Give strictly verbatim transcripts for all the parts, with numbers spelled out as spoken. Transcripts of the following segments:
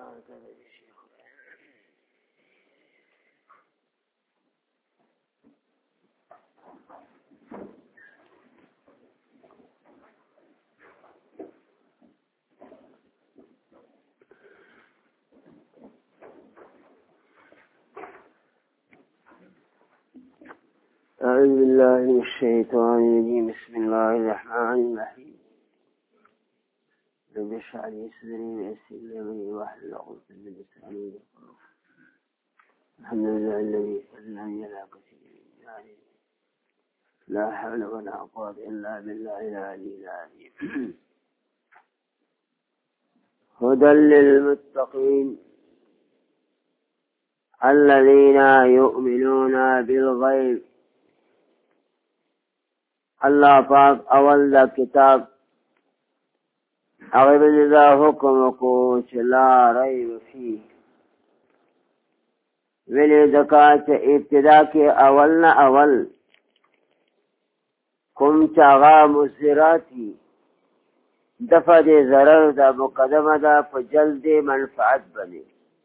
أعوذ بالله من الشيطان الرجيم. بسم الله الرحمن الرحيم. رب اشرح لي صدري ويسر لي أمري واحلل عقدة من لساني يفقهوا قولي. الحمد لله الذي هداني إلى كثير من هذه لا حول ولا قوة إلا بالله العلي العظيم. هدى للمتقين الذين يؤمنون بالغيب. اللہ پاک اول دا کتاب اغیبن دا حکم کو چلا ریب فی ولی دکا چا ابتدا کے اول نا اول کم چاغا مصدراتی دفع دے ضرر دا مقدم دا پا جلد منفعت بنے،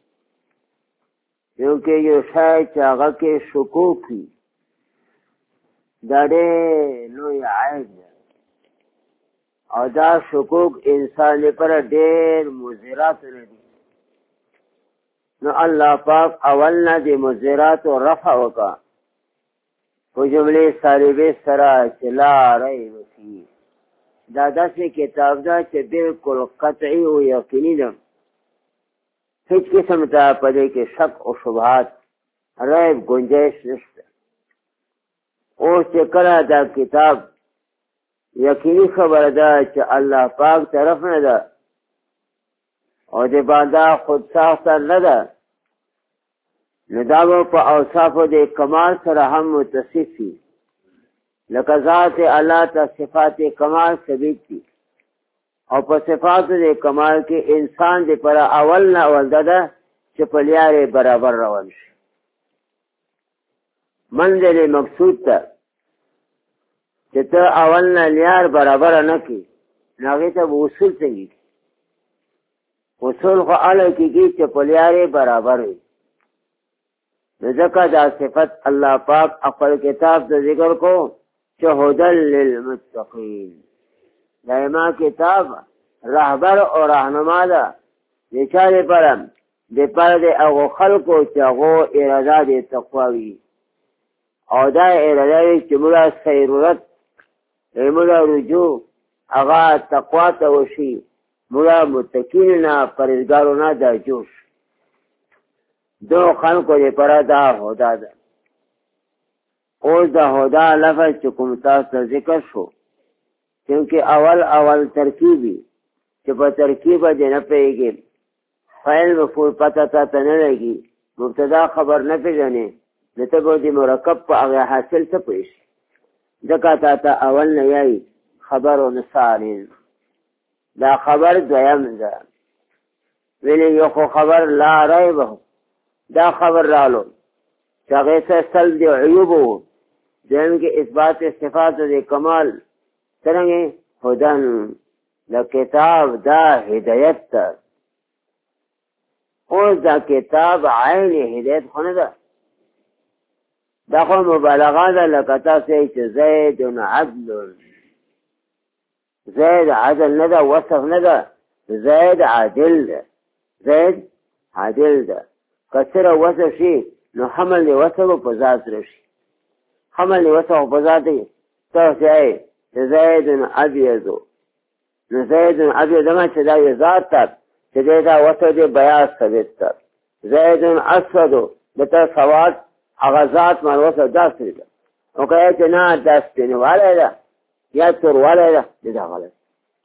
کیونکہ یہ شاید چاغا کے شکوکی دا دے لوی عیب دا او دا شکوک انسان پر دیر مزرات ندی. نو اللہ پاک اولنا دی مزرات و رفع وکا کو جملے سالبے سرا چلا رئی وفی دا دا سے کتاب دا چے بالکل قطعی و یقینی دا ہیچ قسم تا پدے کے شک و شبہات ریب گنجائش نشتا. اوس چې کله دا کتاب یقیني خبره ده چې الله پاک طرف نه ده او د بنده خود ساخته نه ده، نو دا به په اوصافو د کمال سره هم متصف وي، لکه ذات الله ته صفات کمال ثابت دي او په صفاتو د کمال کې انسان د پر اول نه اول ده چې په لیارې برابر روان شي. منزل مقصود ته چې ته اول نه لیار برابر نه کی ناغې ته اصول څنګه کی اصول خو اله کېږي چې په لیارې برابر وي. نو ځکه دا صفت الله پاک خپل کتاب ته ذکر کو چې هدى للمتقین، دایما کتاب رهبر او راهنما ده د چا لپاره؟ د پاره د هغو خلکو چې هغو اراده د تقوا وي او دا اراده وي چې موږ ضرورت موږ رجوع هغه تقوا ته وشي، موږ متقین نه پرهیزګارو نه دا جوش دو خلکو لپاره دا هدا ده. اوس د هدا لفظ چې کوم تاسو ذکر شو کیونکہ اول اول ترکیبی چې په ترکیب دې نه پیږي فعل مفعول پتا تا نه لګي مبتدا خبر نه پیژنې نتبو دی مرکب پا اغی حاصل تا پیش دکا تا تا اول نیای خبر و نصارین دا خبر دویم دا ویلی یخو خبر لا رای بہو دا خبر رالو چاگی سا سلب دی عیوبو دیم کی اثبات صفات دی کمال سرنگی خودن دا کتاب دا ہدایت تا اوز دا کتاب عین ہدایت خونه دا دا خو مبالغه ده لکه تاسې چې زید عدل، زید عدل نه ده، وصف نه ده، زید عادل ده، زید عادل ده. که سره وصف شي نو حمل دی وصف په ذات رشي، حمل دی وصف په ذات دی تاسې ای زید ابیض، نو زید ابیض ما چې دا یو ذات ته چې دا وصف دی بیاض ثابت ده. زید اسود دته سواد اغازات من وصل داس ده او که چې نه داس نه واله ده یا تور واله ده دا غلط.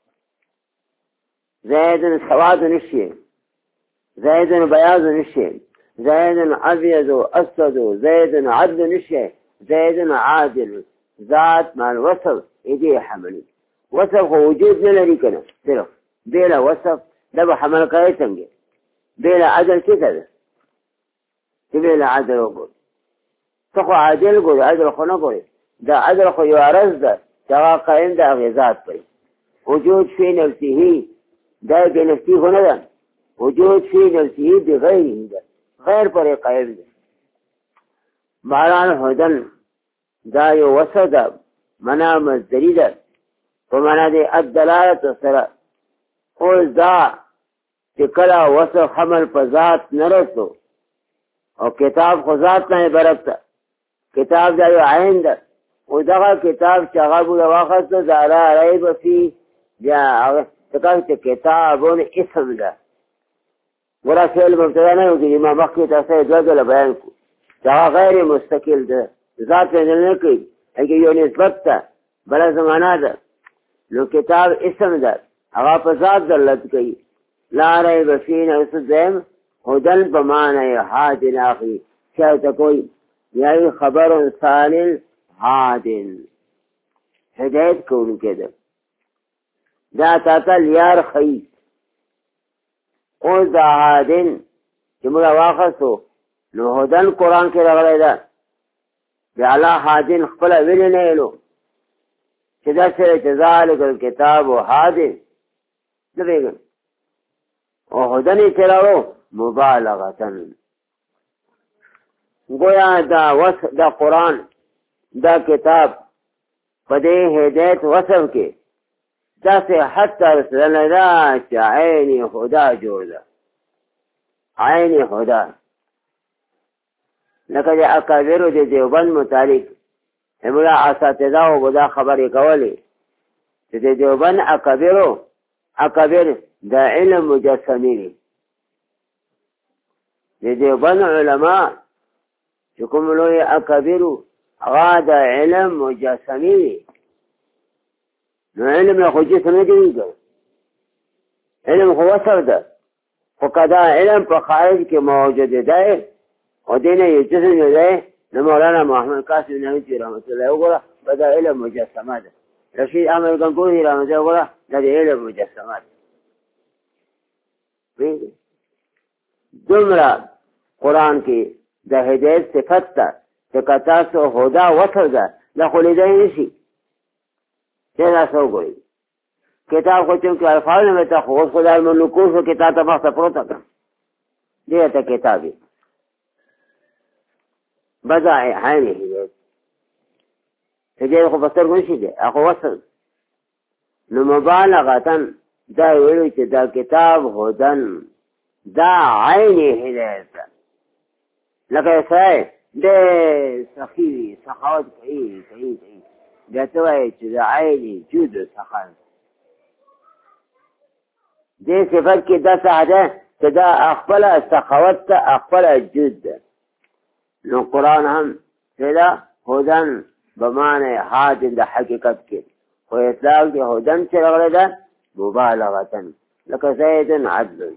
زید سواد نشي، زید بیاض نشي، زید ابيض اسود، زید عدل نشي، زید عادل. ذات من وصل ايدي حمل وصف وجود نه لري کنه صرف بلا وصف ده به حمل کوي څنګه بلا عدل کیته ده بلا عدل وګور تخو عادل ګوري عدل خو نه ګوري دا عدل خو یو عرض ده چې هغه قائم ده غذات پرې وجود فی نفسه دا به نفسي خو نه ده وجود فی نفسی بغیر ده غیر پر قائم ده. باران هدن دا یو وصف ده منا مصدری ده په معنا د الدلالت سره. اوس دا چې کله وصف حمل په ذات نه رسو او کتاب خو ذات نه عبارت ده، کتاب دا یو عین ده. او دغه کتاب چې هغه بوله واخسته دا لا ریب فی بیا هغه څه کتابون اسم ده. ګوره فعل مبتدا نه وکړي، ما مخکې تاسو دوه ځله بیان کړو چې هغه غیر مستقل ده، ذات یې نه کوي، هغه یو نسبت ده، بله زمانه ده. نو کتاب اسم ده، هغه په ذات دلالت کوي. لا ریب فی نفس الدیم هدن په معنی هادن اخی چاته کوئی یعنی خبر ثانل هادن هدایت کوونکی ده. دا تاته لیار خی. اوس دا هادن چې موږ واخستو نو هدن قرآن کې راغلی ده. بیا الله هادن خپله ویلې نه ویلو چې دا سره چې ذالک الکتاب هادن نه بیګن او هدن یې تراړو مبالغتن. گویا دا وصف دا قرآن دا کتاب په دې هدایت وصف کې داسې حتی رسولنا دا چې عین خدا جوړ ده، عین خدا. لکه د اکابرو د دیوبند متعلق همدا اساتذه او دا خبرې کولې چې د دیوبند اکابرو اکابر د علم مجسمي دي. د دیوبند علما چې کوم لوی اکابرو هغه د علم مجسمي دي. نو علم له خو جسم نه جوړېږي، علم خو وصف ده، خو که دا علم په خارج کې موجود دی او دې نه یو جسم دی نو مولانا محمد قاسم نعمتي رحمت الله وګوره به دا علم مجسمه ده. رشید احمد ګنگوهي رحمت الله وګوره دا د علم مجسمه ده. دومره قرآن کې د هدایت صفت ده چې که تاسو هدا وصف ده دا خو لیدی نشي. چې دا څه وګورئ کتاب خو چونکې الفاظ نه ته خو اوس خدای مو نقوش و کتاب ته مخته پروته ده دې ته کتاب یې بدایع عین هدایت هدایت خو په سترګو نشي دی خو وصف. نو مبالغتن دا ویلو چې دا کتاب هدن دا عین هدایت ده. لکه سړی ډېر سخي وي، سخاوت کوي کوي کوي بیا ته وایې چې د عین جود سخا دې صفت کې دا څه ده چې دا خپله سخاوت ته خپله جود ده. نو قرآن هم چې دا هدن بمعنی هادن د حقیقت کې خو اطلاق د هدن چې راغلی ده مبالغتن. لکه زیدن عدل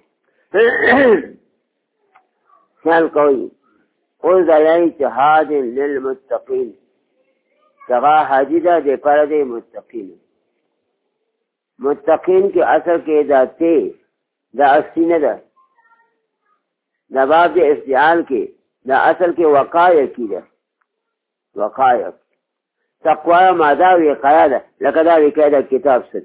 خیال کوي. اوس دا یعنی چې هادن للمتقین څنګه هادي ده د پاره د متقین. متقین کې اصل کې دا ته دا اصلي نه ده، دا باب د استعال کې دا اصل کې وقایع کی ده. وقایع تقوا ماده وقایع ده لکه دا وقایع ده کتاب ست.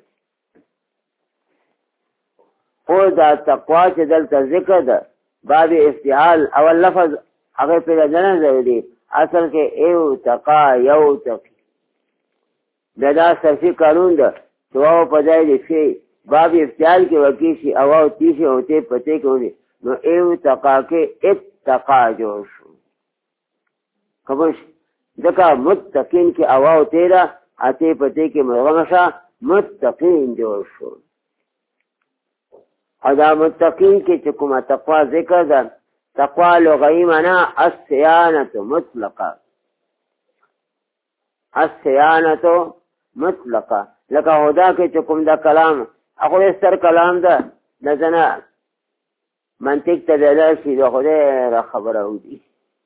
او دا تقوا چې دلته ذکر ده باب استعال اول لفظ هغه په ځنه ضروري اصل کې ایو تقا یو تقی دا دا صرفي قانون ده چې واو په ځای دی شي باب افتعال کې وکی شي او او تیشي او ته پته کې ونی نو ایو تقا کې اتقا جوړ شو. خبرش ځکه متقین کې او او تیرا اته پته کې مرغمشا متقین جوړ شو. او دا متقین کې چې کومه تقوا ذکر ده تقوا لغوی معنی الصیانة مطلقه. الصیانة مطلقه لکه هدا کې چې کوم دا کلام اخو ستر کلام ده نزنه منطق ته دلال شي د خدای را خبره ودی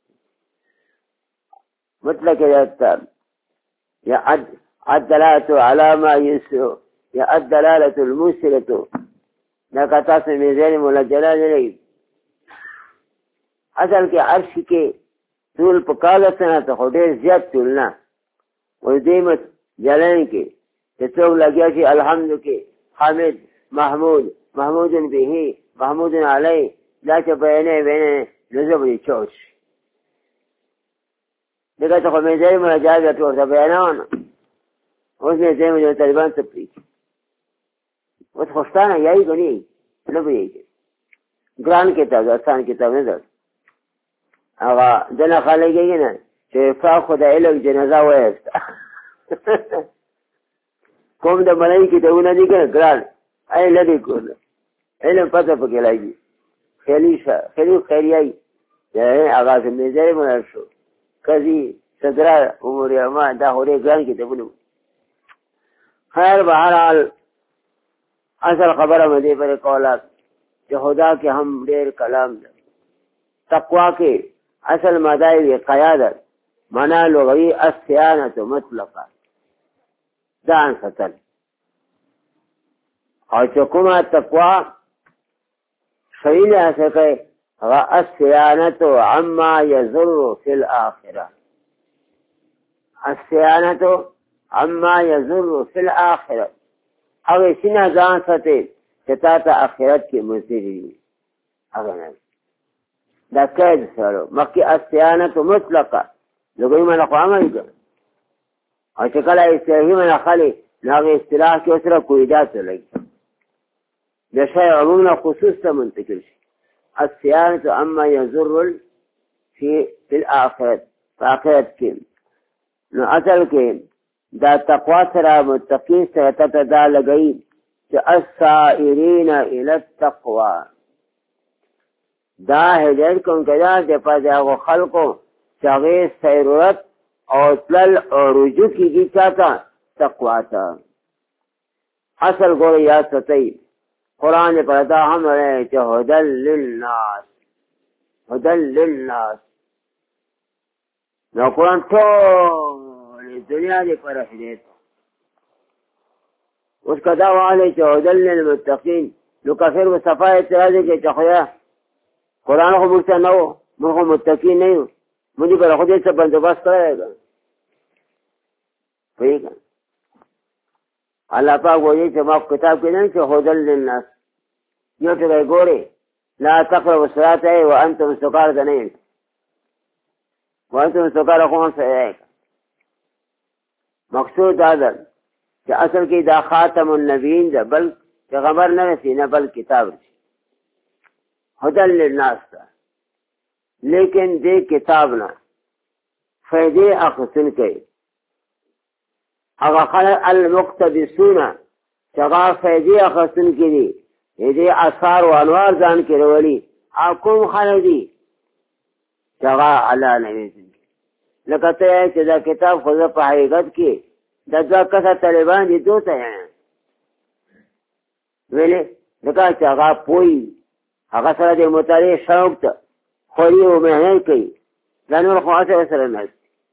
مطلق یاد یا الدلالة على ما يسر یا الدلالة الموصلة لکه تاسو میزان مولا جلال لګي اصل کې عرش کې ټول په کاله سره ته ډېر زیات ټول نه و دې مت جلال کې چې څو لګیا چې الحمد کې حامد محمود محمود به محمود علی دا چې بیانې بیانې نو زه به یې چوت شي دغه ته خو مې ځای مناجات ګټو ورته بیانونه اوس مې ځای مې طالبان ته پرېږدي اوس خوشتانه یایي ګڼي نه پوهېږي ګران کتاب ده اسان کتاب نه ده هغه دنه خلک یې نه چې فا خو د علم جنازه وایسته کوم د ملایي کتابونه دي که ګران ای نه دي کول علم پته پکې لګي خیالي خیالي خیریایي هغه مې ځای منل شو قضی صدره عمر امان دا خو ډېر ګران کتابونه خیر بهرحال اصل خبره مې دې پرې کوله چې خدا کې هم ډېر کلام ده تقوا کې اصل ماده قیادت معنا لغوي الصيانة مطلقه ځان ساتل او چې کومه تقوا صحیح لحاظ کوي هغه الصيانة عما يضر في الآخرة الصيانة عما يضر في الآخرة هغه سینه ځان ساتي چې تا ته آخرت کې مضر وي هغه نه دا قید سره مخکې الصيانة مطلقه لغوي معنا خو عملي ده او چې کله اصطلاحي معنا خلي نو هغه اصطلاح کې سره قیودات لګي د شی عموم نه خصوص ته منتقل شي الصيانة عما يضر في في الآخرة في آخرت کې نو اصل کې دا تقوا سره متقین سره ته دا لګي چې السائرین الى التقوى دا هدایت کوم کدا د پدغه خلقو چې هغه سیرت او تل او رجوع کیږي چاته تقوا ته اصل ګور یا ستای قرآن پر دا هم ہے کہ ہدل للناس ہدل للناس نو قرآن ټول دنیا دی پر هدایت اوس کا دا والے چې هدل للمتقین نو کافر و صفای اعتراض کې چې خو قرآن خو موږ ته نه و موږ خو متقین نه یو موږ پر خدای څخه بندوبست کړی پوهېږه الله پاک وایي چې ما کتاب کې نه چې هدل للناس یو ټکی ګورې لا تقربوا الصلاة وانتم سکارى ته نه وانتم سکارى خو هم صحیح مقصود دا ده چې اصل کې دا خاتم النبیین ده بل پیغمبر نه رسي نه بل کتاب رسي هدل للناس ده لیکن دې کتاب نه فائدې اخیستل کوي هغه خلک المقتبسون چې هغه فائدې اخیستل کوي دې اثار او انوار ځان کې وروړي او کوم خلک دي چې هغه الله نبی لکه ته چې دا کتاب خو په حقیقت کې دا دوه کسه طالبان دي دوه ته ویلې لکه چې هغه پوي هغه سره د مطالعې شوق ته خوري او مهنت کوي دا نور خو هڅه سره نه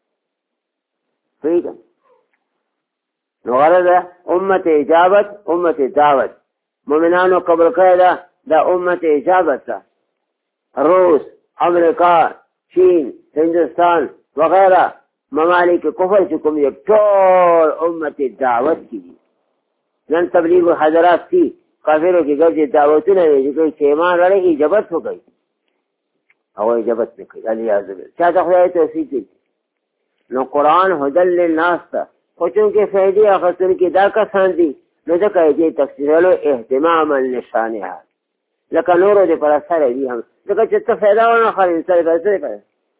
کوي نو غرض امت اجابت امت دعوت مومنانو قبل کړه دا امت اجابت ده روس امریکا چین هندوستان وغیرہ ممالک کفر چې کوم یو ټول امت دعوت کی نن تبلیغ حضرات کی کافرو کې ګرځي دعوتونه دي چې ایمان لري اجابت وکړي او اجابت وکړي علي اعظم چا ته خدای توفیق دي نو قرآن هدل للناس ته خو چونکې فائدې اخیستل کې دا کسان دي نو ځکه یې تفسیرولو اهتماما لشانها لکه نورو دې پر سره دي هم ځکه چې ته فایده ونه اخلې سره به څه کوې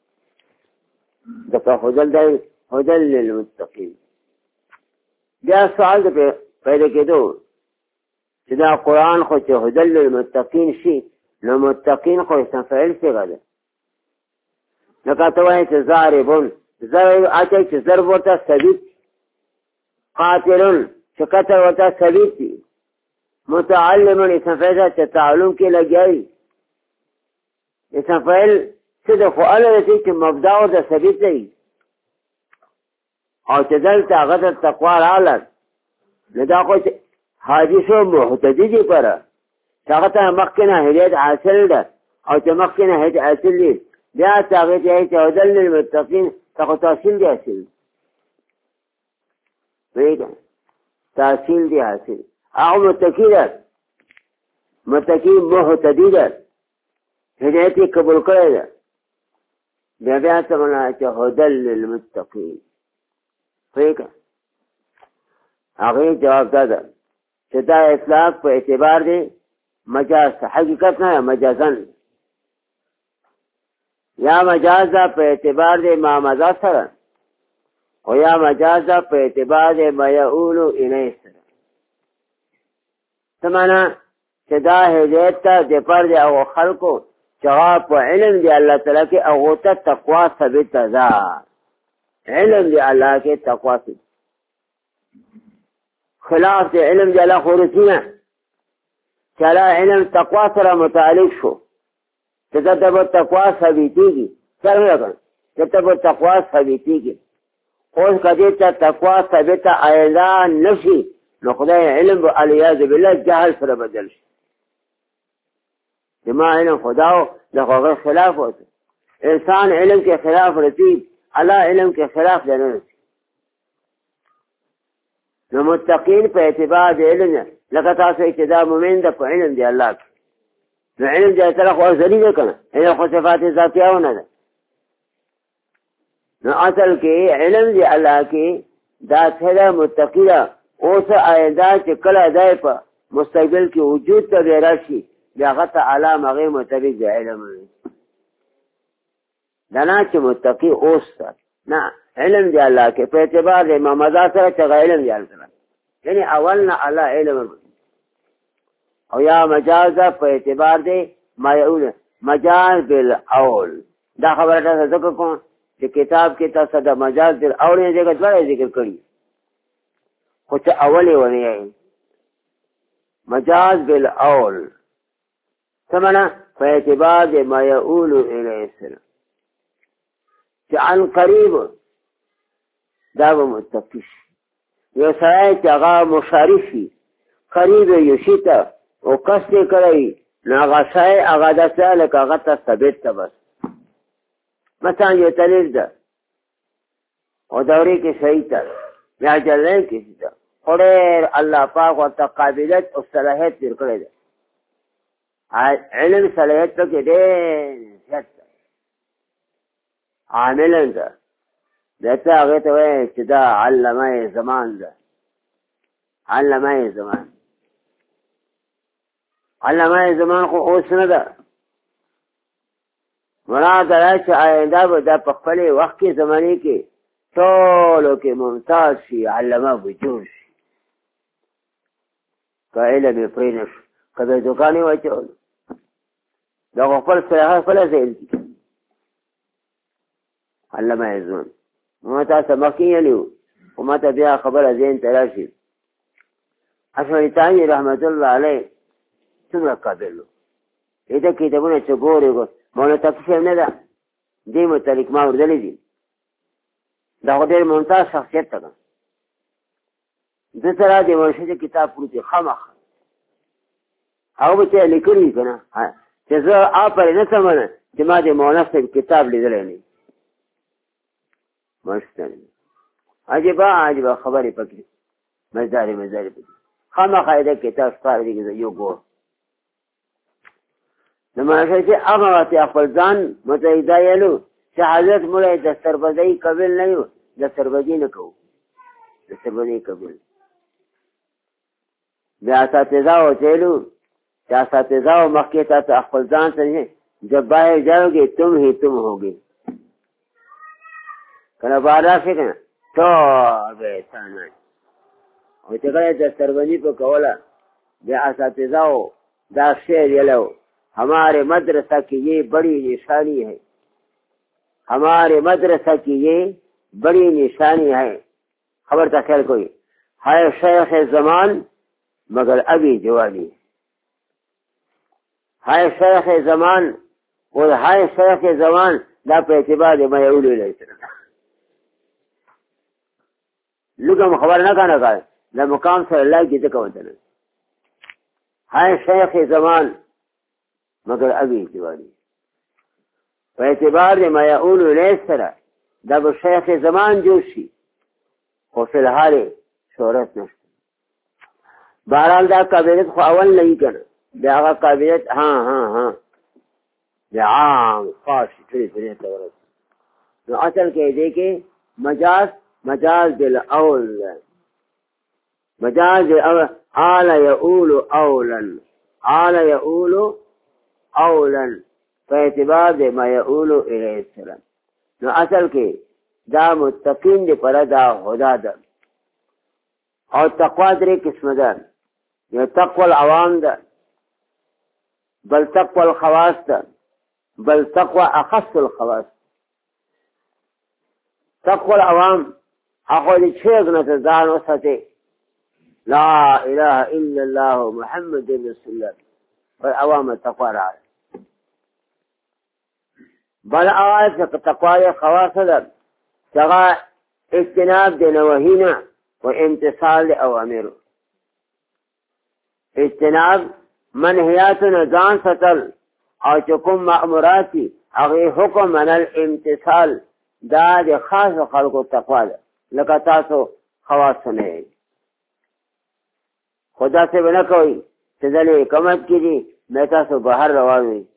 ځکه هدل دی هدل للمتقین بیا سوال د پیدا کېدو چې دا قرآن خو چې هدل للمتقین شي نو متقین خو اسم فاعل څنګه ده لکه ته وایې چې ضاربون ضرب اچوي چې ضرب ورته ثابت قاتلون چې قتل ورته ثابت دي متعلمون اسم فاعل چې تعلم کې لګیایي اسم فاعل څه د فعل دی چې مبدا ورته ثابت دی او چې دلته هغه د تقوا راغله نو دا خو حادثو محتدی دی پره چې هغه ته مخکې نه هدایت حاصل ده او چې مخکې نه هدایت حاصل دی بیا چې هغې ته چې هدل للمتقین ته خو تحصیل دی حاصل پوهېږه تحصیل دی حاصل هغه متقي ده متقی مهتدی ده هدایت قبول کړی ده بیا بیا څه معنا چې هدل للمتقین پوهېږه هغې جواب دا ده چې دا اطلاق په اعتبار دی مجاز ته حقیقت نه مجازن یا مجاز ده په اعتبار دی معمزه سره او یا مجاز ده په اعتبار دی ما یعولو الیه سره څه معنا چې دا هدایت ته د پر دی او خلکو چې په علم دی الله تعالی کې هغو ته تقوا ثابته ده علم دی الله کې تقوا ثابته خلاف دی علم دی الله خورسي نه چې الله علم تقوا سره متعلق شو چې ته به تقوا ثابتېږي څرنګه کړه چې ته به تقوا ثابتېږي اوس که دې ته تقوا ثابته آینده نه شي نو خدای علم به علیاذ بالله جهل سره بدل شي ما علم خداو د هغه خلاف وته انسان علم کې خلاف رسید الله علم کې خلاف نه رسید نو متقین په اعتبار د علم لکه تاسو ابتدا مومن د په علم دی الله کې نو علم دی سره خو ځلی نه کنه علم خو صفات ذاتیه نه ده نو اصل کې علم دی الله کې دا څه متقی اوس آینده چې کله دای په مستقبل کې وجود ته راشي بیا غته علام هغه مطابق د علم دا نه چې متقی اوس نه علم دی الله کې په اعتبار د امامزا سره چې علم دی الله یعنی اول نه الله علم او یا مجاز په اعتبار د ما یعول مجاز بالاول دا خبره تاسو ذکر کوم چې کتاب کې تاسو د مجاز بالاول نه ذکر کړی ذکر کړی خو چې اول یې ونی مجاز بالاول ثمنا فاعتبار ما يقول إليه السلام عن قريب داب متقش يسعيت أغا مشارفي قريب يشيتا وقصد كري ناغسائي أغا دسالك أغا تثبت بس مثلا يتلل ده ودوري كي سيتا يعجلين كي سيتا قرير الله پاک وتقابلت والصلاحات تركلي ده علم صلاحیت پکې ډېر زیات عامل ده دته هغه ته وایي چې دا علامه زمان ده علامه زمان علامه زمان خو اوس نه ده مراد دا چې آینده به دا په خپل وخت کې زمانه کې ټولو کې ممتاز شي علامه به جوړ شي که علم یې پرې نه شي کله دوکانې واچول دا خپل سره خپل ځای علامه ازون ما تاسو مخکې یلیو او ما ته بیا خبره ذهن ته راشي اشعري تاني رحمت الله علیه څومره قابل و دا کتابونه چې ګورې مولانا تکشف نه ده دې متعلق ما اورېدلی دي دا خو ډېر ممتاز شخصیت ته ده سره د مرشد کتاب پروت دی خامخا هغه به چې لیکلي که نه چې زه آفرې نه سمنه چې ما د مولانا صاحب کتاب لیدلی نه مرشد عجیبه عجیبه خبرې پکې مزدارې مزدارې پکې خامخا د کتاب سپاره دي که یو ګور د مولانا چې هغه وخت خپل ځان مته دا یلو چې حضرت مولا د سربدۍ قبول نه یو د سربدۍ نه کوو د سربدۍ قبول بیا اساتذه وچېلو چې اساتذه مخکې ته خپل ځان ته جب باہر جاؤ گے تم ہی تم ہوگے کله بارا شي کنه ټول به سامان او چې کله د سربدۍ په کوله بیا اساتذه دا شعر یلو ہمارے مدرسہ کی یہ بڑی نشانی ہے ہمارے مدرسہ کی یہ بڑی نشانی ہے خبر تھا خیر کوئی ہے شیخ زمان مگر ابھی جوانی ہے شیخ زمان اور ہے شیخ زمان لا پہ اعتبار میں اولو علیہ السلام لکم خبر نہ کہنا کہا نہ مقام صلی اللہ کی ذکر وطن ہے شیخ زمان مگر ابھی جوانی په اعتبار د ما یقول الیه سره دا به شیخ زمان جوړ شي خو فی الحال شهرت نشته بهرحال دا قابلیت خو اول نه وي که نه بیا هغه قابلیت ها ها ها د عام خاص ټول دنیا ته ورسېد. نو اصل کې دی کې مجاز مجاز بالاول مجاز بالاول آل یؤول اولا آل یؤول اولا په اعتبار د ما یؤول الیه السلام. نو اصل کې دا متقین دی پر دا هدا ده. او تقوا درې قسمه ده، یو تقوا العوام ده، بل تقوا الخواص ده، بل تقوا اخص الخواص. تقوا العوام هغه دې چې نه ځان وساتي لا اله الا الله محمد رسول الله پر عوام تقوا راځي. بل آیت تقوا خواص ده څنګه اجتناب د نواهینا و امتثال اوامر. اجتناب منهیاتنا ځان ساتل او چې کوم مأموراتي هغه حکم منل امتثال دا د خاص خلقو تقوا ده. لکه تاسو خواص نه خدا سے بنا کوي چې ځلې کمت کړي مې تاسو بهر روان وي.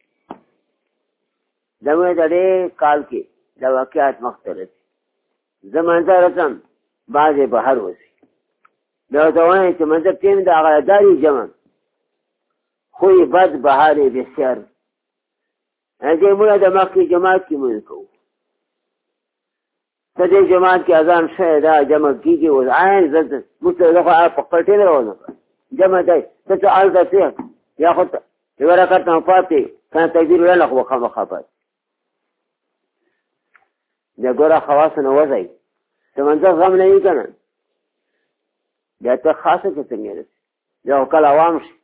دمه د دې کال کې د واقعات مختلف زمانه رسم بعضې بهر وځي. دا ته وایم چې منځ ټیم د هغه داري جمع خوی بد بهارې بسیار هغې موږ د مخکې جماعت کې مونځ کوو. په دې جماعت کې اذان شوی دا جمع کېږي اوس عین زه موږ ته دغه په پټې نه روانه جمع دی ته چې هلته څه یا خو یوه رکعت نه پاتې کنه تکبیر ویل خو به خامخا پاتې د ګوره خواصو نه وځئ ته منځه غم نه وي که نه بیا ته خاصه کې څنګه رسي بیا خو کله عوام شي.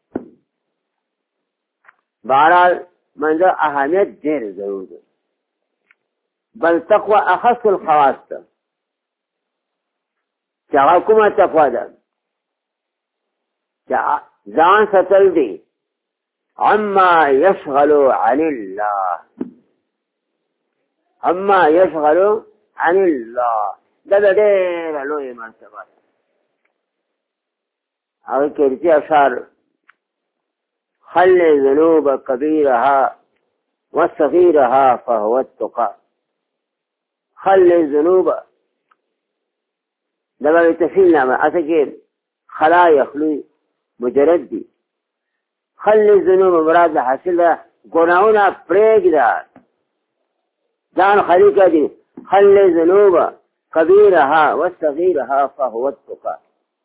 بهرحال منځه اهمیت ډېر ضرور دی. بل تقوا اخص الخواص ده چې هغه کومه تقوا ده چې ځان ساتل دي عما يشغل عن الله عما يشغل عن الله. دا د ډېره لویه مرتبه ده. هغه کې رچې اشعار خل ذنوب كبيرها وصغيرها فهو التقى. خل ذنوب دا به تفصیل نامه اصل کې خلا یخلوی مجرد دی. خل ذنوب مراد حاصل ده ګناهونه پرېږده ځان خالي کړي. خل ذنوب كبيرها وصغيرها فهو التقى.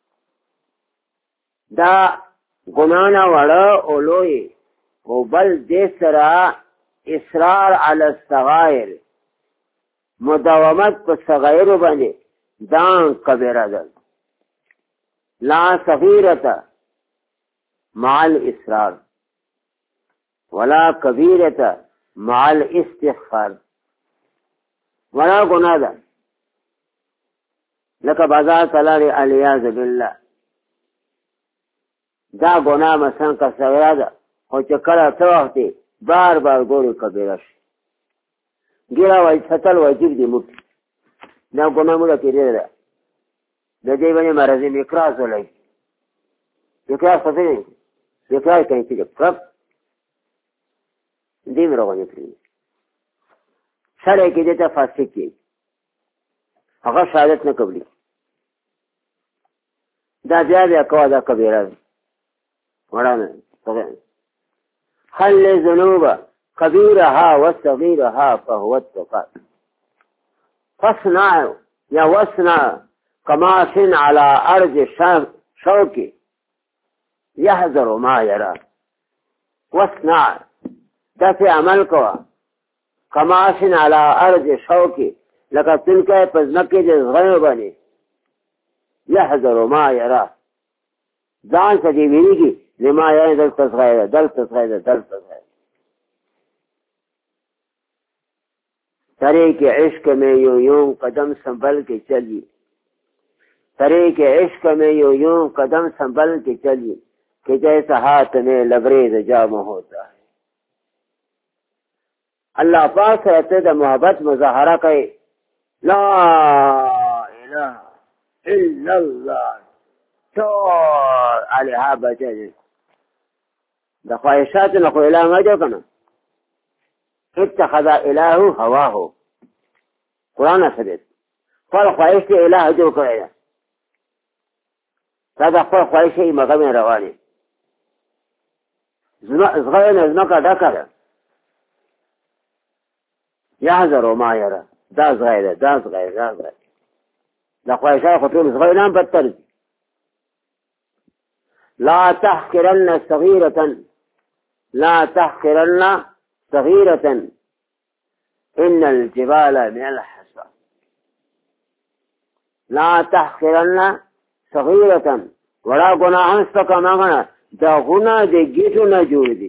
دا ګناهونه وړه او لوی او بل دې سره اصرار علی الصغائر مداومت په صغائرو باندې دان کبیره ده. لا صغیرة مع الاصرار ولا کبیرة مع الاستغفار. ولا گناه ده لکه بازار تلاری علیاذ بالله دا گناه مثلا که صغیره ده خو چې کله څه وختې بار بار ګورې کبیره شي. ګیره وایي ساتل واجب دي موږ دا ګناه موږ کې ډېره ده. د دې باندې مرضي مقراس ولګي مقراس څه دی مقراس کوي چې کپ دې مې روانې کړي سړی کې دې ته فاسق کېږي هغه شهادت نه قبلي دا بیا بیا کوه دا کبیره ده وړانه. خل ذنوب كبيرها وصغيرها فهو التقى. فاصنع يا واصنع كماش على أرض شوك يحذر ما يرى. واصنع دفع عملك كماش على أرض شوك لك تلك پزمكي جزغير بني يحذر ما يرى ځان څه دی ویریږي لما یعنی دلته صغیره دلته صغیره دلته صغیره. طریق عشق میں یوں یوں قدم سنبھل کے چلی طریق عشق میں یوں یوں قدم سنبھل کے چلی کہ جیسا ہاتھ میں لبریز جام ہوتا ہے. اللہ پاک رہتے دا محبت مظاہرہ کہے لا الہ الا اللہ تو علیہ بچے د خواهشاتو نه خو اله ما جو کنه اتخذ الهه هواه قرآن ثبت خپل خواهش ته اله جو کړی ده دا د خپل خواهش یې مغه مې روانې زغه نه ځمکه ډکه ده یحذر ما یره دا زغه ده دا زغه دا زغه د خواهشات خو ټول زغه نه بدتر دي لا تحقرن صغيرة لا تحقرن صغيرة إن الجبال من الحصى لا تحقرن صغيرة ولا گناہن سپکا مانگنا دا گناہ دے گیٹو نہ جوڑ دی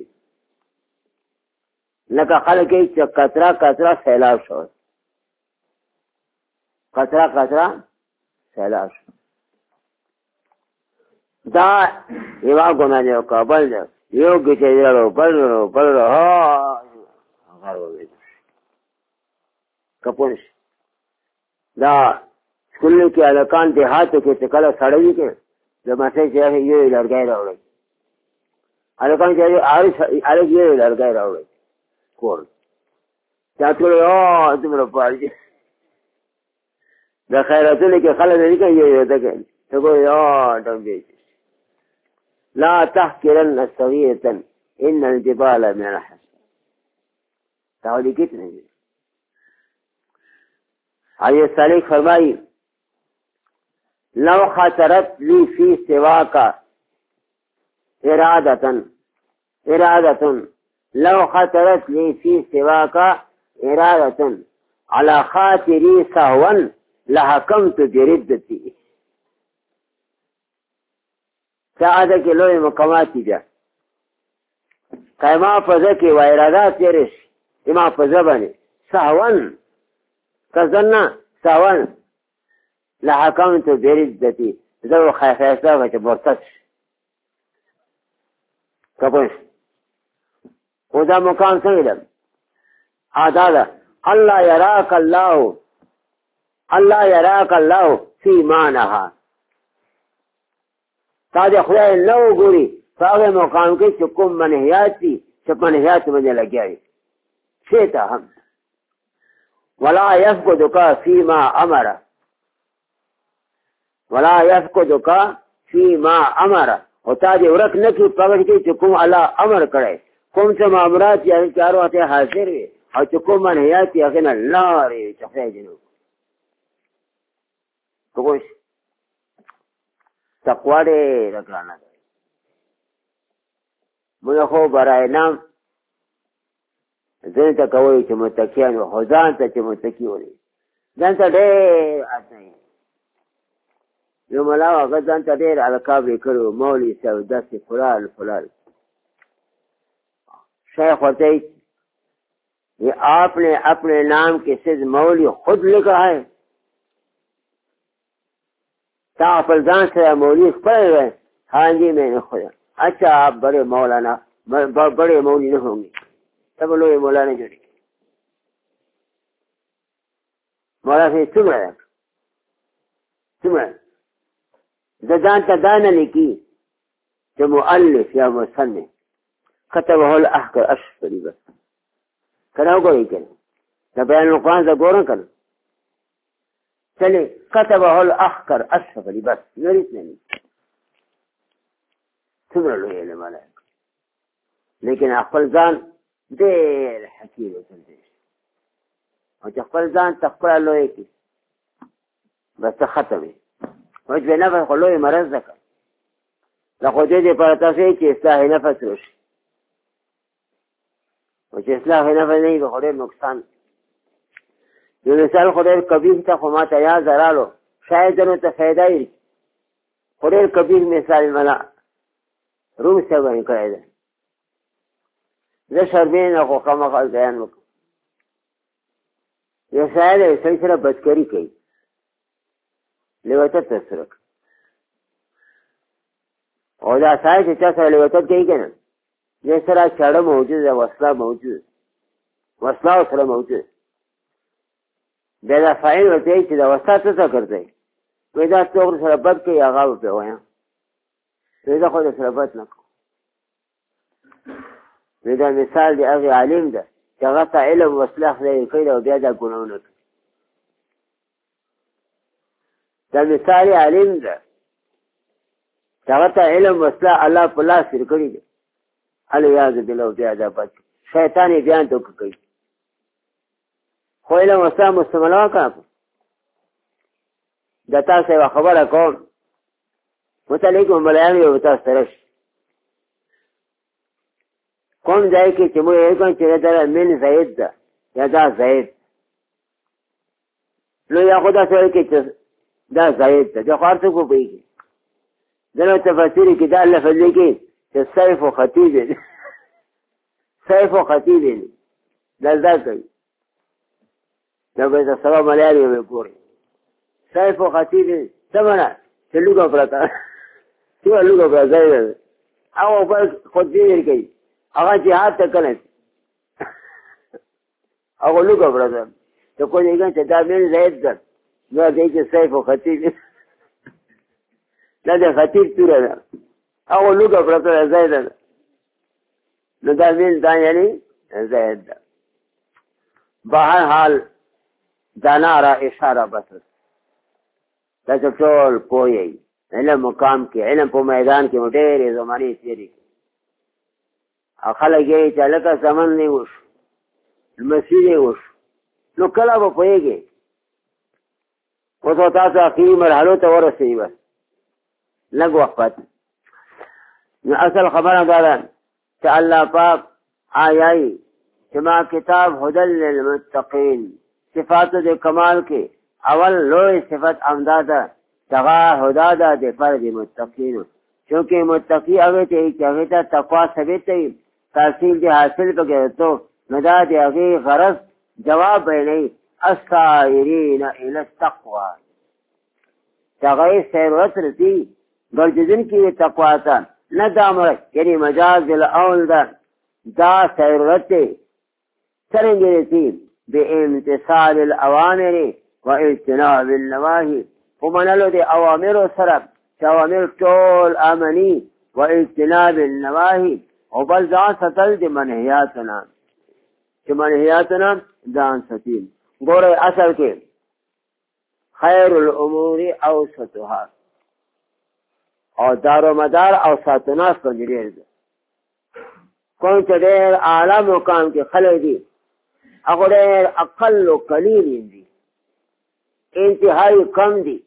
لکا خلقی چا کترا کترا سیلاب شو کترا کترا سیلاب شو دا یوا گناہ دیو کابل دیو یو گیٹے دیو بل رو بل رو ها غر و بیدو کپونش دا سکولنے کی علکان دیہاتو کے چکل سڑوی کے زمانتے چاہے یہ لڑگائی رہو رہی علکان چاہے آرک یہ لڑگائی رہو رہی کور چاہتو رہے او تم رو پار جی دا خیراتو لے کے خلق نہیں کہ یہ ہوتا کہ تو کوئی او ڈم بیچ لا تحقرن صغيرة ان الجبال من الحصى تاولی کتنے جی آئیے صالح فرمائی لو خطرت لی فی سواک ارادتن ارادتن لو خطرت لی فی سواک ارادتن على خاطری سهوا لحکمت بردتی سعادہ کے لوئی مقاماتی بیا قیمہ فضکی و ارادات تیرش اما فضبانی سهوا کزننا سهوا لحکمت بردتی ذو خیفیستا وچه مرتش کپنش خدا مقام سنگلم آدادا اللہ یراک اللہ اللہ یراک اللہ فی مانہا تاجہ خدای نو گوری فاغی مقام کی چکم منحیات تی چپ منحیات مجھے لگیائی شیطا ہم ولا یفقدکا فیما امر ولا یفقدکا فیما امر اور تاجہ ورک نکی پگڑ کی چکم اللہ امر کرے کم سے معامرات یا چارو آتے حاضر ہوئے اور چکم منحیات یقین اللہ رہے چخے جنوب تو کچھ تقوی دے رکھانا دے مجھے خوب برائے نام زن تا کوئی چھ متکیان و خوزان تا چھ متکی ہو لی زن تا دیر آتا ہے یو ملاو اگر زن تا دیر علقابری کرو مولی سو دست فلال فلال شیخ ہوتے یہ آپ نے اپنے نام کے سز مولی خود لکھا ہے تا فلزان سے مولی پڑھ گئے ہاں جی میں نے خدا اچھا آپ بڑے مولانا بڑے مولی نہ ہوں گے تب لوگ مولانا جڑے مولا سے تم رہا تم رہا دان دانا لکی جو مؤلف یا مصنف كتبه الأحكر أشفري بس كان أقول كده تبين القرآن ذا قرآن كده تلي كتبه الأحكر أشفري بس يريدني تبرع له إلى ملاك لكن أقبل ذان دير حكيم وتنزيش وتقبل ذان تقبل له إيكي بس تختمي وجب نفس قلوه مرزك لقد يجي برتاسيكي إصلاح نفس رشي وچه اصلاح نفس نہیں تو خودر نقصان جو مثال خودر کبیر تا خما تا یا زرالو شاید جنو تا فیدائی ری خودر کبیر مثال منا روم سبانی کرے دا دا شرمین اخو خمقال بیان مکو یہ شاید ہے سری سر بدکری کئی لیوتت تسرک اور دا ساید چا سر لیوتت کئی کنا یہ سرا چڑھ موجود ہے وصلہ موجود وصلہ وصلہ موجود بیدا فائن ہوتے ہی چیزا وصلہ تسا کرتے ہیں ویدا توقر سربت کے آغاب پہ ہویا ویدا خود سربت نکو نو دا مثال دی هغې عالم ده چې هغه ته علم وسله خدای کړي او بیا دا ګناهونه کوي. دا مثال عالم ده چې هغه ته علم وسله الله په لاس ورکړي دي، الیاذ بالله، بیا دا بد شیطان یې بیان ته کوي. خو علم وسله مستعمله وکړه. د تاسو یوه خبره کوم، متعلق ملایان یو تاسو سره شي کوم ځای کې چې موږ یې کوم چې دا من زید ده یا دا زید، نو یا خو دا سره کې چې دا زید ده، دا خو هر څوک پوهېږي. ځینو تفسیر کې دا لفظ لیکي چې سیف و خطیب، سیف و خطیب دا زده کوي. دا به د سبا ملایان یې وګوري سیف و خطیب څه معنی چې لوګه پرته څه لوګه پرته ځای ده هغه بس خطیب کوي هغه جهاد ته کله هغه لوګه پرته ته کوی یې چې دا مې زید ده نو دې چې سیف و خطیب دا د خطیب توره ده هغه لوګه پرته ځای ده نو دا مې دا یعنی زید ده. بهر حال دانا را اشاره بس دا چې ټول پوهیږي علم مقام کې علم په میدان کې ډېرې زمانې تېرې او خلک یې چې لکه زمن نه وشو لمسي نه وشو نو کله به پوهېږي. اوس تاسو اخري مرحلو ته ورسېږي بس لږ وخت پاتې. نو اصل خبره دا ده چې الله پاک آیایي چې ما کتاب هدل للمتقین صفاتو د کمال کې اول لوی صفت امدا ده تغا هدا ده د فرد متقینو، چونکہ متقی هغه ته چې هغه ته تقوا ثابت دی تحصیل دی حاصل پکې تو ندا دی هغه غرض جواب نه السائرین الی التقوى تغای سیرت رسی ګرځیدن کې تقوا ته نه دامر یعنی مجاز الاول ده دا سیرت څنګه رسی بامتصال الاوامر و اجتناب النواهی ومنلو دی اوامر سره چې اوامر ټول امني و اجتناب النواهی او بل ځان ستل دی منهیاتنا چې منهیاتنا ځان ستل. ګوره اصل کې خیر الامور اوسطها او دار و مدار او ساتنا سنجریر ده. کوم چې ډېر اعلی مقام کې خلک دي هغه ډېر اقل و قلیل دي انتهایی کم دي.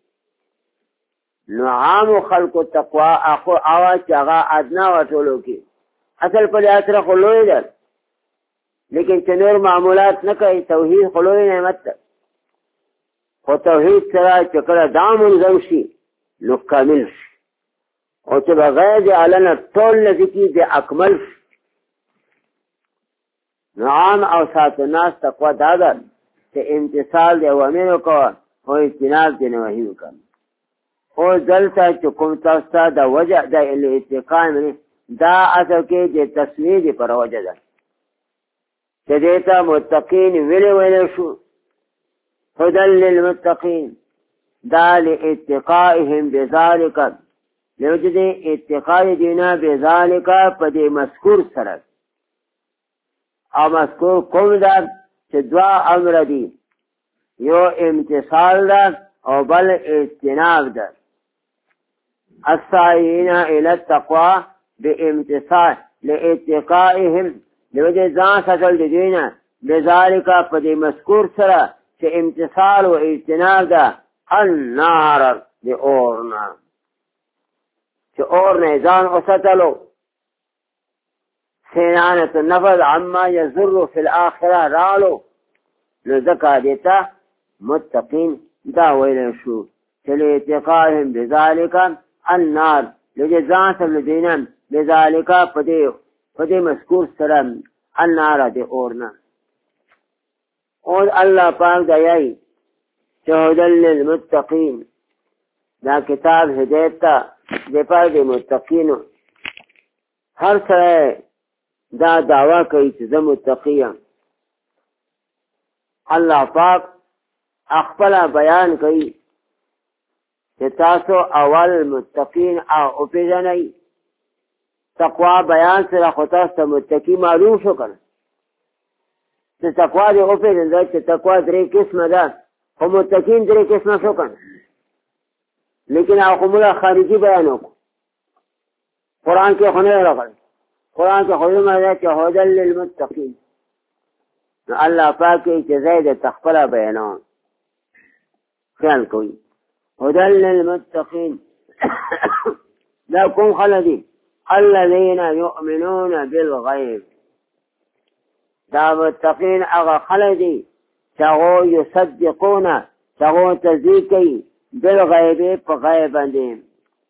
نو عام خلق تقوا اخو آواز چې هغه ادنا و ټولو کې اصل په لحاظ سره خو لوی ده لیکن چې نور معمولات نه کوي توحید خو لوی نعمت ده. خو توحید سره چې کله دا منظم شي نو کامل شي او چې بغیر د علنه ټول نزدیکي د اکمل شي. نو عام او سات الناس تقوا دا ده چې امتصال د اوامرو کوه او اجتناب د نواهیو کوه. او دلته چې کوم تاسو ته د وجه د الاتقان دا اصل کې د تسوید پر وجه ده چې دې ته متقین ویلې ویلې شو هدل للمتقین دا لاتقائهم بذلك لوجد اتقاء دینا بذلك په دې مذکور سره او مذکور کوم دا چې دوا امر دي یو امتصال ده او بل اجتناب ده. السائرین الى التقوى بامتصال لاتقائهم لوجه ځان ساتل د دینه بذلك په دې مذکور سره چې امتصال او اجتناب ده النار د اورنا چې اور نه ځان اوساتلو سینانه النفذ عما يضر في الاخره رالو لذکا دیتا متقین دا ویل شو چې لاتقائهم بذلك النار لجزان سب دینا بذلك پدې پدې مذکور سره النار د اورنا. اور الله پاک دایي چې هدل للمتقین دا کتاب هدایت ته د پاره د متقینو هر سره دا دعوا کوي چې زه متقی یم. الله پاک خپل بیان کوي چې تاسو اول متقین او پیژنئ تقوا بیان سره خو تاسو ته متقي معلوم شو کنه چې تقوا دې وپېژنئ چې تقوا درې قسمه ده خو متقین درې قسمه شو کنه لیکن هغه موږ خارجي بیان وکړو قرآن کې خو نه راغلی قرآن کې خو نه چې هدى للمتقین نو الله پاک چې زید تخپل بیانون خیال کوي هدى للمتقین دا کوم خلدي الذين يؤمنون بالغيب دا متقین هغه خلدي چې هغه يصدقون چې هغه تصدیق کوي بالغیب په غیب باندې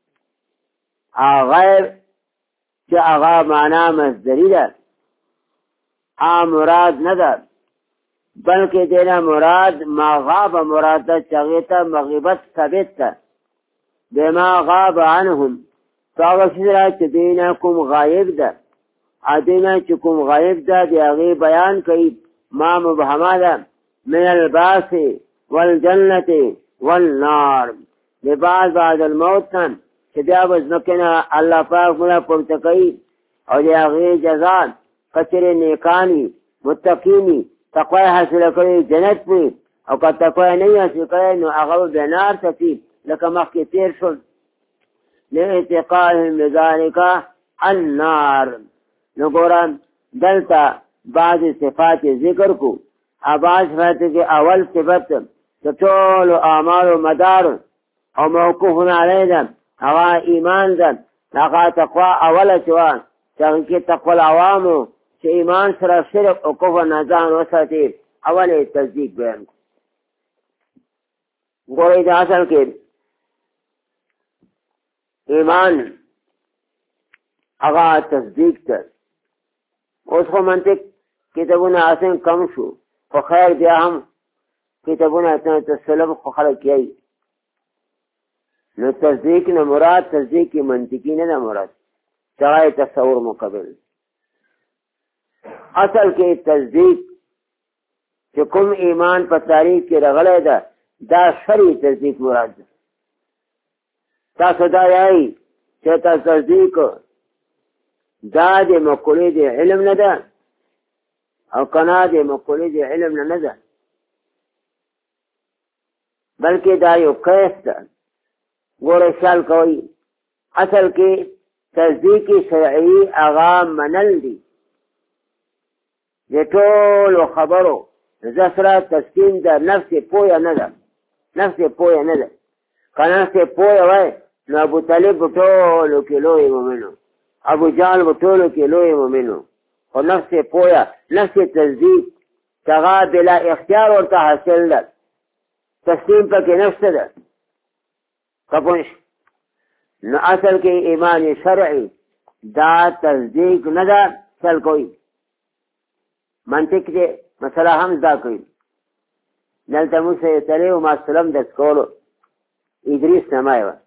غیب چې هغه معنا مصدری ده ا مراد نه ده بلکې دینه مراد ما غاب مراد ده چې هغه ته مغیبت ثابت ده بما غاب عنهم فهغه چې دینه کوم غایب ده ا دینه چې کوم غایب ده د هغه بیان کوي ما مبهمه ده من الباس والجنه والنار لبعض بعد الموت نن چې بیا وزنکنه الله پاک موږ پورته کوي او د هغې جزا کچرې نیکانی متقینی تقوی حاصله کړي جنت وي او که تقوی نه حاصل کړی نو هغه به نار ته ځي لکه مخکې تېر شول لاعتقادهم بذلک النار نو ګوره دلته بعض صفات ذکر کو بعض صفات کې اول صفت د ټولو اعمالو مدار او موقوف علیه ده هغه ایمان ده هغه تقوا اوله شوه چې هغې کې تقوا العوامو چې ایمان سره شرک او کفر نه ځان وساتي اول یې تصدیق بیان ګورئ د اصل کې ایمان هغه تصدیق ده اوس خو منطق کتابونه اسان کم شو خو خیر بیا هم کتابونه اسان تسلم خو خلک کوي نو تصدیق نه مراد تصدیق منطقي نه ده مراد چغای تصور مقابل اصل کې تصدیق چې کوم ایمان په تاریخ کې راغلی ده دا شرعي تصدیق مراد ده تاسو دا یایي چې تاسو تصدیق دا د مقولې د علم نه ده او کنا د مقولې د علم نه ده بلکې دا یو کیف ده ګوره خیال کوئ اصل کې تصدیق شرعي هغه منل دي د ټولو خبرو زه سره تسلیم ده نفس پویه نه ده نفس پویه نه ده که نفس پویه وای نو ابو طالب په ټولو کې لوی مؤمن و ابو جهل په ټولو کې لوی مؤمن و خو نفس پویه نفس تصدیق چې هغه بلا اختیار ورته حاصل ده تسلیم پکې نفس ده کپونش نو اصل کې ایمان شرعي دا تصدیق نه ده چل کوئی منطق دې مسله هم زده کوي دلته موږ سره تللی و ما سلم درس کولو ادریس نمای وه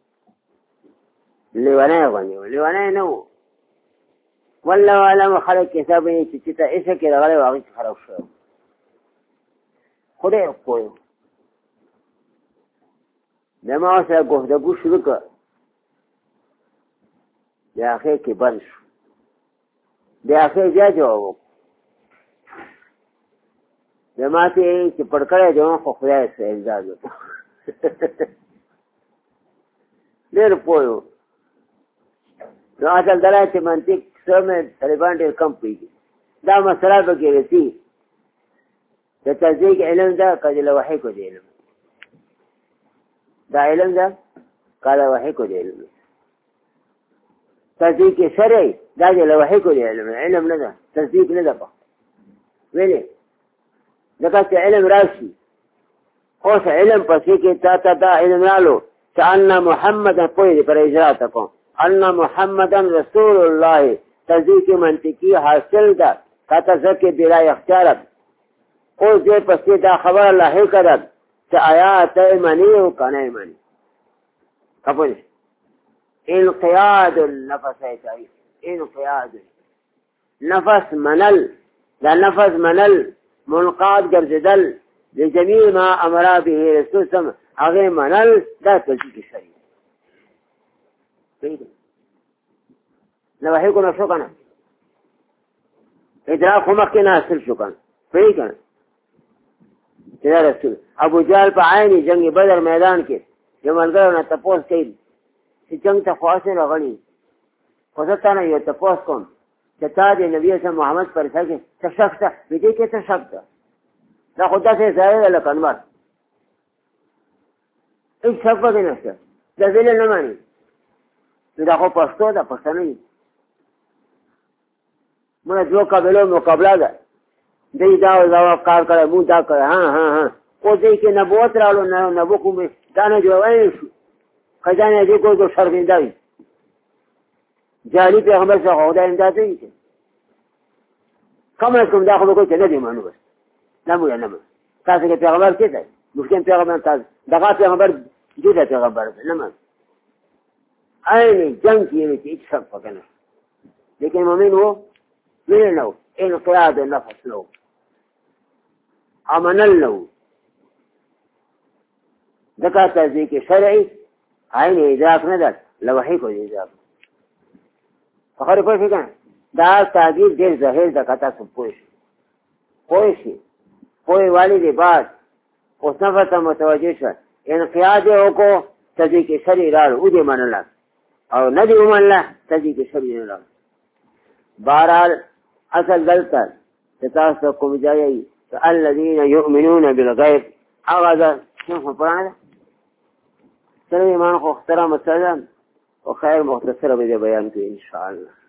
لیونی غوندې و لیونی نه و والله اعلم خلک حساب یې چې چې ته ایسه کې راغلی و هغې چې خراب شوی خدای پوه د ما سره گفتگو شروع کړ د هغې کې بند شو د هغې بیا جواب وکړو د ما ته چې پړ کړی دی خو خدای سره امداد وکړو ډېر پوه و نو اصل دا دی چې منطق سره مې طالبان ډېر کم پوهېږي دا مسله پکې رسي د تصدیق علم ده که د لوحې کو د علم دا علم ده که د لوحې کو د علم تصدیق شرعي دا د لوحې کو د علم علم نه ده تصدیق نه ده په ویلې ځکه چې علم راشي اوس علم پسې کې تا ته دا علم رالو چې ان محمدا پوه دې پر اجرا کوم ان محمدا رسول الله تصدیق منطقي حاصل ده کاته ځکه بلا اختیار اوس دې پسې دا خبره لاحق کړه چې آیا ته منی او کنه منی کپوش انقیاد النفس ایتای انقیاد نفس منل دا نفس منل منقاد ګرځېدل د جمیع ما امر به رسول سم هغه منل دا تصدیق شرعي نواهی کو نشو کنه ادراک خو مخکې نه حاصل شو کنه پوهېږي کنه چې دا رسول ابو جهل په عین جنگ بدر میدان کې یو ملګرو نه تپوس کوي چې جنگ ته خو هسې راغلي خو زه تا نه یو تپوس کوم چې تا د نبي صلی محمد پر سر کې څه شک ته وي دې کې څه شک ده دا خو داسې ځای ده لکه انور هېڅ شک پکې نشته دا ویلې نه ماني نو دا خو پښتو ده پښتنه مونږ دوه قبیلو مقابله ده دی دا دا کار کړی مونږ دا کړی ها ها ها اوس دی کې نبوت راغلو نه نبوت کوم دا نه جوړولی شو که دا نه دې کو شرمنده وي جعلي پیغمبر څخه خدای امداد نه وي کم از کم دا خو به کوي چې نه دې منو بس دا مونږ نه منو تاسو کې پیغمبر څه دی مشکل پیغمبر تاسو دغه پیغمبر جدا پیغمبر دی نه منو عین جنگ کې یې هېڅ شک پکې نه لیکن مؤمن و ویل نو انقیاد نفس نو امنل نو ذکا تصدیق شرعی عین ادراک نه ده لوحی کو ادراک فخر پوه شي کنه دا تعبیر ډېر ظاهر ده که تاسو پوه شئ پوه شئ پوهې والي دی بعد اوس نفس ته متوجه شوه انقیاد یې وکړو تصدیق شرعي راړو ودې منله او نه دې ومنله تصدیق شرعي نه راړو بهرحال اصل دلته چې تاسو کوم ځای الذين يؤمنون بالغيب هغه ده څه قرآن ده سره ایمان خو اخترام مسله او خیر مختصره به بیان کوي ان شاء الله